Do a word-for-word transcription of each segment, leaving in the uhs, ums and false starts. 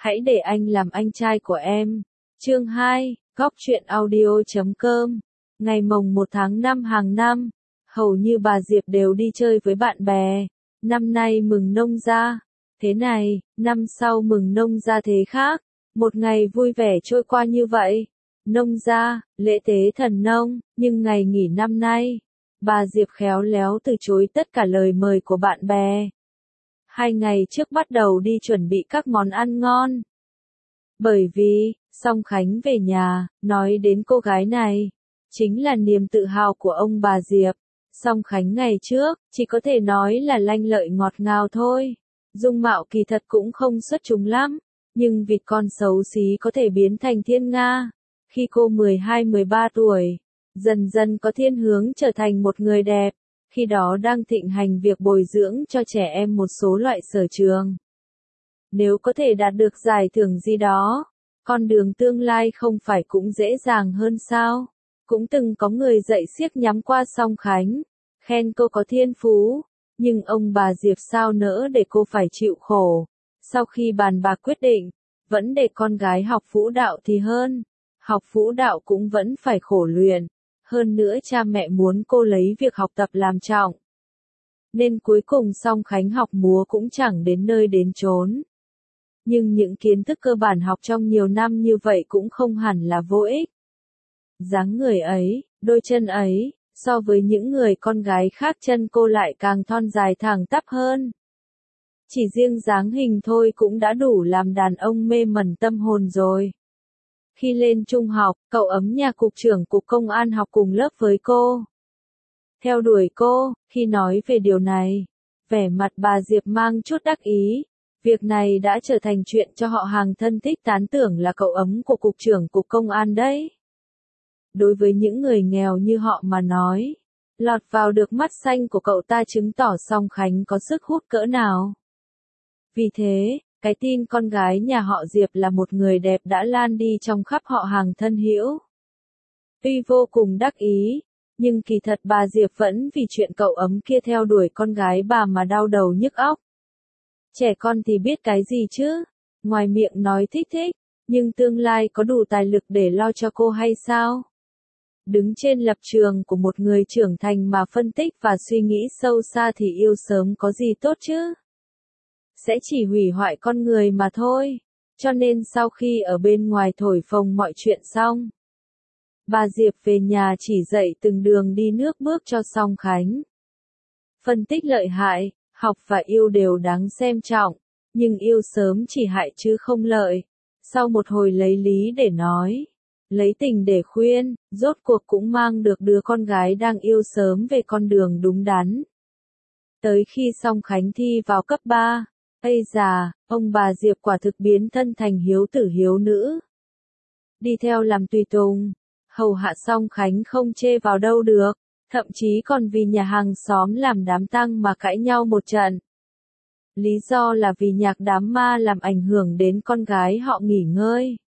Hãy để anh làm anh trai của em. Chương hai, Góc truyện audio chấm com. Ngày mồng một tháng năm hàng năm, hầu như bà Diệp đều đi chơi với bạn bè. Năm nay mừng nông gia thế này, năm sau mừng nông gia thế khác. Một ngày vui vẻ trôi qua như vậy. Nông gia, lễ tế thần nông, nhưng ngày nghỉ năm nay, bà Diệp khéo léo từ chối tất cả lời mời của bạn bè. Hai ngày trước bắt đầu đi chuẩn bị các món ăn ngon. Bởi vì, Song Khánh về nhà, nói đến cô gái này, chính là niềm tự hào của ông bà Diệp. Song Khánh ngày trước, chỉ có thể nói là lanh lợi ngọt ngào thôi. Dung mạo kỳ thật cũng không xuất chúng lắm, nhưng vịt con xấu xí có thể biến thành thiên nga. Khi cô mười hai mười ba tuổi, dần dần có thiên hướng trở thành một người đẹp. Khi đó đang thịnh hành việc bồi dưỡng cho trẻ em một số loại sở trường. Nếu có thể đạt được giải thưởng gì đó, con đường tương lai không phải cũng dễ dàng hơn sao? Cũng từng có người dạy xiếc nhắm qua Song Khánh, khen cô có thiên phú, nhưng ông bà Diệp sao nỡ để cô phải chịu khổ. Sau khi bàn bạc quyết định, vẫn để con gái học vũ đạo thì hơn. Học vũ đạo cũng vẫn phải khổ luyện. Hơn nữa cha mẹ muốn cô lấy việc học tập làm trọng. Nên cuối cùng Song Khánh học múa cũng chẳng đến nơi đến chốn. Nhưng những kiến thức cơ bản học trong nhiều năm như vậy cũng không hẳn là vô ích. Dáng người ấy, đôi chân ấy, so với những người con gái khác chân cô lại càng thon dài thẳng tắp hơn. Chỉ riêng dáng hình thôi cũng đã đủ làm đàn ông mê mẩn tâm hồn rồi. Khi lên trung học, cậu ấm nhà cục trưởng cục công an học cùng lớp với cô. Theo đuổi cô, khi nói về điều này, vẻ mặt bà Diệp mang chút đắc ý. Việc này đã trở thành chuyện cho họ hàng thân thích tán tưởng là cậu ấm của cục trưởng cục công an đấy. Đối với những người nghèo như họ mà nói, lọt vào được mắt xanh của cậu ta chứng tỏ Song Khánh có sức hút cỡ nào. Vì thế, cái tin con gái nhà họ Diệp là một người đẹp đã lan đi trong khắp họ hàng thân hữu. Tuy vô cùng đắc ý, nhưng kỳ thật bà Diệp vẫn vì chuyện cậu ấm kia theo đuổi con gái bà mà đau đầu nhức óc. Trẻ con thì biết cái gì chứ, ngoài miệng nói thích thích, nhưng tương lai có đủ tài lực để lo cho cô hay sao? Đứng trên lập trường của một người trưởng thành mà phân tích và suy nghĩ sâu xa thì yêu sớm có gì tốt chứ? Sẽ chỉ hủy hoại con người mà thôi. Cho nên sau khi ở bên ngoài thổi phồng mọi chuyện xong, bà Diệp về nhà chỉ dạy từng đường đi nước bước cho Song Khánh. Phân tích lợi hại, học và yêu đều đáng xem trọng, nhưng yêu sớm chỉ hại chứ không lợi. Sau một hồi lấy lý để nói, lấy tình để khuyên, rốt cuộc cũng mang được đứa con gái đang yêu sớm về con đường đúng đắn. Tới khi Song Khánh thi vào cấp ba, ây già, ông bà Diệp quả thực biến thân thành hiếu tử hiếu nữ. Đi theo làm tùy tùng, hầu hạ Song Khánh không chê vào đâu được, thậm chí còn vì nhà hàng xóm làm đám tang mà cãi nhau một trận. Lý do là vì nhạc đám ma làm ảnh hưởng đến con gái họ nghỉ ngơi.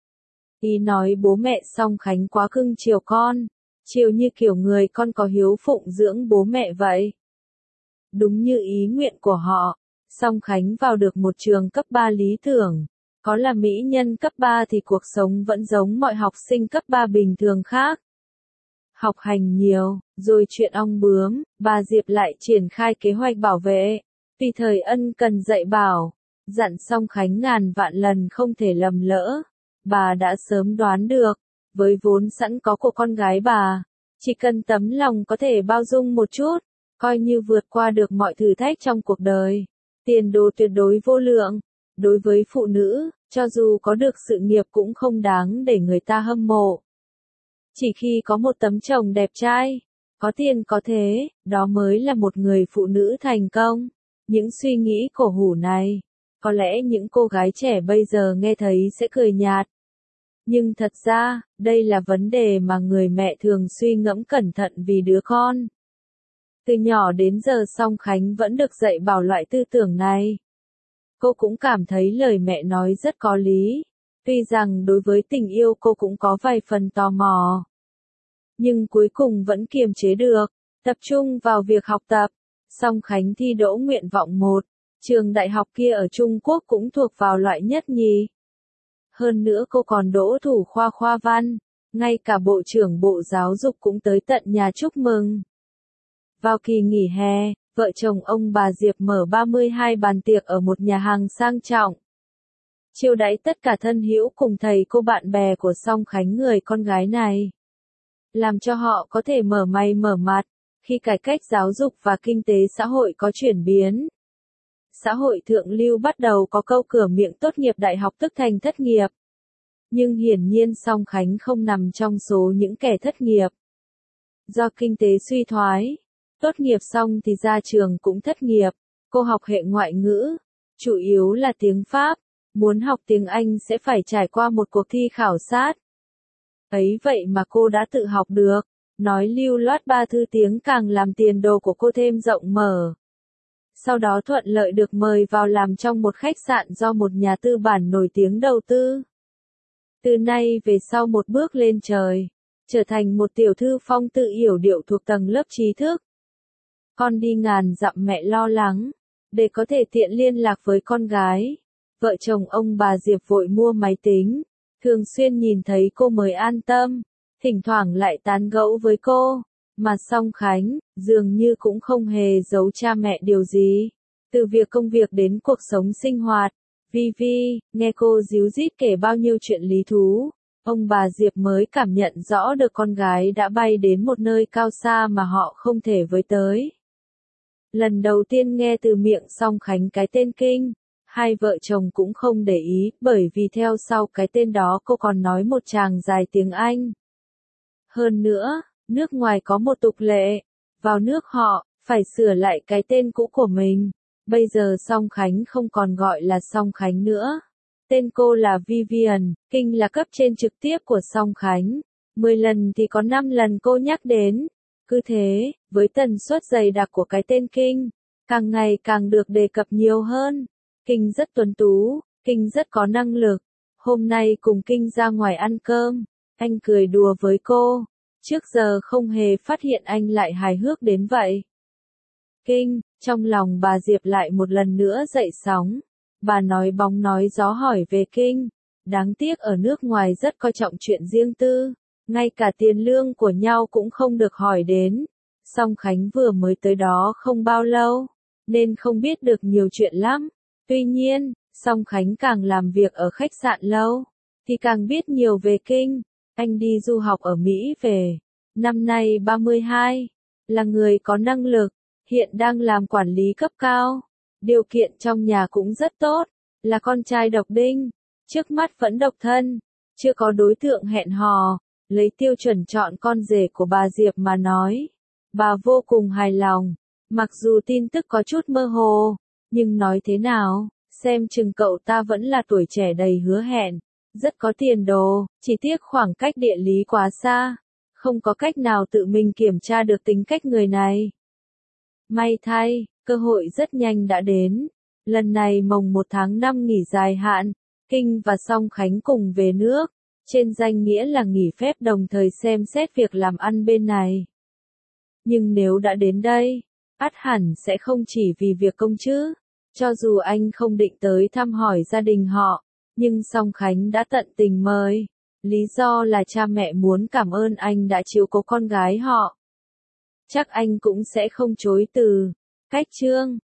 Ý nói bố mẹ Song Khánh quá cưng chiều con, chiều như kiểu người con có hiếu phụng dưỡng bố mẹ vậy. Đúng như ý nguyện của họ, Song Khánh vào được một trường cấp ba lý tưởng. Có là mỹ nhân cấp ba thì cuộc sống vẫn giống mọi học sinh cấp ba bình thường khác. Học hành nhiều, rồi chuyện ong bướm, bà Diệp lại triển khai kế hoạch bảo vệ. Vì thời ân cần dạy bảo, dặn Song Khánh ngàn vạn lần không thể lầm lỡ. Bà đã sớm đoán được, với vốn sẵn có của con gái bà, chỉ cần tấm lòng có thể bao dung một chút, coi như vượt qua được mọi thử thách trong cuộc đời. Tiền đồ tuyệt đối vô lượng. Đối với phụ nữ, cho dù có được sự nghiệp cũng không đáng để người ta hâm mộ. Chỉ khi có một tấm chồng đẹp trai, có tiền có thế, đó mới là một người phụ nữ thành công. Những suy nghĩ cổ hủ này, có lẽ những cô gái trẻ bây giờ nghe thấy sẽ cười nhạt. Nhưng thật ra, đây là vấn đề mà người mẹ thường suy ngẫm cẩn thận vì đứa con. Từ nhỏ đến giờ Song Khánh vẫn được dạy bảo loại tư tưởng này. Cô cũng cảm thấy lời mẹ nói rất có lý, tuy rằng đối với tình yêu cô cũng có vài phần tò mò. Nhưng cuối cùng vẫn kiềm chế được, tập trung vào việc học tập. Song Khánh thi đỗ nguyện vọng một, trường đại học kia ở Trung Quốc cũng thuộc vào loại nhất nhì, Hơn nữa cô còn đỗ thủ khoa khoa văn, ngay cả Bộ trưởng Bộ Giáo dục cũng tới tận nhà chúc mừng. Vào kỳ nghỉ hè, vợ chồng ông bà Diệp mở ba mươi hai bàn tiệc ở một nhà hàng sang trọng. Chiêu đãi tất cả thân hữu cùng thầy cô bạn bè của Song Khánh người con gái này. Làm cho họ có thể mở mày mở mặt, khi cải cách giáo dục và kinh tế xã hội có chuyển biến. Xã hội thượng lưu bắt đầu có câu cửa miệng tốt nghiệp đại học tức thành thất nghiệp. Nhưng hiển nhiên Song Khánh không nằm trong số những kẻ thất nghiệp. Do kinh tế suy thoái, tốt nghiệp xong thì ra trường cũng thất nghiệp. Cô học hệ ngoại ngữ, chủ yếu là tiếng Pháp, muốn học tiếng Anh sẽ phải trải qua một cuộc thi khảo sát. Ấy vậy mà cô đã tự học được, nói lưu loát ba thứ tiếng càng làm tiền đồ của cô thêm rộng mở. Sau đó thuận lợi được mời vào làm trong một khách sạn do một nhà tư bản nổi tiếng đầu tư. Từ nay về sau một bước lên trời, trở thành một tiểu thư phong tự yểu điệu thuộc tầng lớp trí thức. Con đi ngàn dặm mẹ lo lắng, để có thể tiện liên lạc với con gái. Vợ chồng ông bà Diệp vội mua máy tính, thường xuyên nhìn thấy cô mới an tâm, thỉnh thoảng lại tán gẫu với cô, mà Song Khánh, dường như cũng không hề giấu cha mẹ điều gì. Từ việc công việc đến cuộc sống sinh hoạt, Vi Vi, nghe cô díu dít kể bao nhiêu chuyện lý thú, ông bà Diệp mới cảm nhận rõ được con gái đã bay đến một nơi cao xa mà họ không thể với tới. Lần đầu tiên nghe từ miệng Song Khánh cái tên Kinh, hai vợ chồng cũng không để ý, bởi vì theo sau cái tên đó cô còn nói một tràng dài tiếng Anh. Hơn nữa, nước ngoài có một tục lệ, vào nước họ, phải sửa lại cái tên cũ của mình. Bây giờ Song Khánh không còn gọi là Song Khánh nữa. Tên cô là Vivian, Kinh là cấp trên trực tiếp của Song Khánh. Mười lần thì có năm lần cô nhắc đến. Cứ thế, với tần suất dày đặc của cái tên Kinh, càng ngày càng được đề cập nhiều hơn. Kinh rất tuấn tú, Kinh rất có năng lực. Hôm nay cùng Kinh ra ngoài ăn cơm, anh cười đùa với cô. Trước giờ không hề phát hiện anh lại hài hước đến vậy. Kinh, trong lòng bà Diệp lại một lần nữa dậy sóng. Bà nói bóng nói gió hỏi về Kinh. Đáng tiếc ở nước ngoài rất coi trọng chuyện riêng tư. Ngay cả tiền lương của nhau cũng không được hỏi đến. Song Khánh vừa mới tới đó không bao lâu, nên không biết được nhiều chuyện lắm. Tuy nhiên, Song Khánh càng làm việc ở khách sạn lâu, thì càng biết nhiều về Kinh. Anh đi du học ở Mỹ về, năm nay ba mươi hai, là người có năng lực, hiện đang làm quản lý cấp cao. Điều kiện trong nhà cũng rất tốt, là con trai độc đinh, trước mắt vẫn độc thân, chưa có đối tượng hẹn hò. Lấy tiêu chuẩn chọn con rể của bà Diệp mà nói, bà vô cùng hài lòng. Mặc dù tin tức có chút mơ hồ, nhưng nói thế nào, xem chừng cậu ta vẫn là tuổi trẻ đầy hứa hẹn, rất có tiền đồ, chỉ tiếc khoảng cách địa lý quá xa, không có cách nào tự mình kiểm tra được tính cách người này. May thay, cơ hội rất nhanh đã đến. Lần này mồng một tháng năm nghỉ dài hạn, Kinh và Song Khánh cùng về nước, trên danh nghĩa là nghỉ phép đồng thời xem xét việc làm ăn bên này. Nhưng nếu đã đến đây, ắt hẳn sẽ không chỉ vì việc công chứ. Cho dù anh không định tới thăm hỏi gia đình họ, nhưng Song Khánh đã tận tình mời. Lý do là cha mẹ muốn cảm ơn anh đã chiếu cố con gái họ. Chắc anh cũng sẽ không chối từ. Cách chương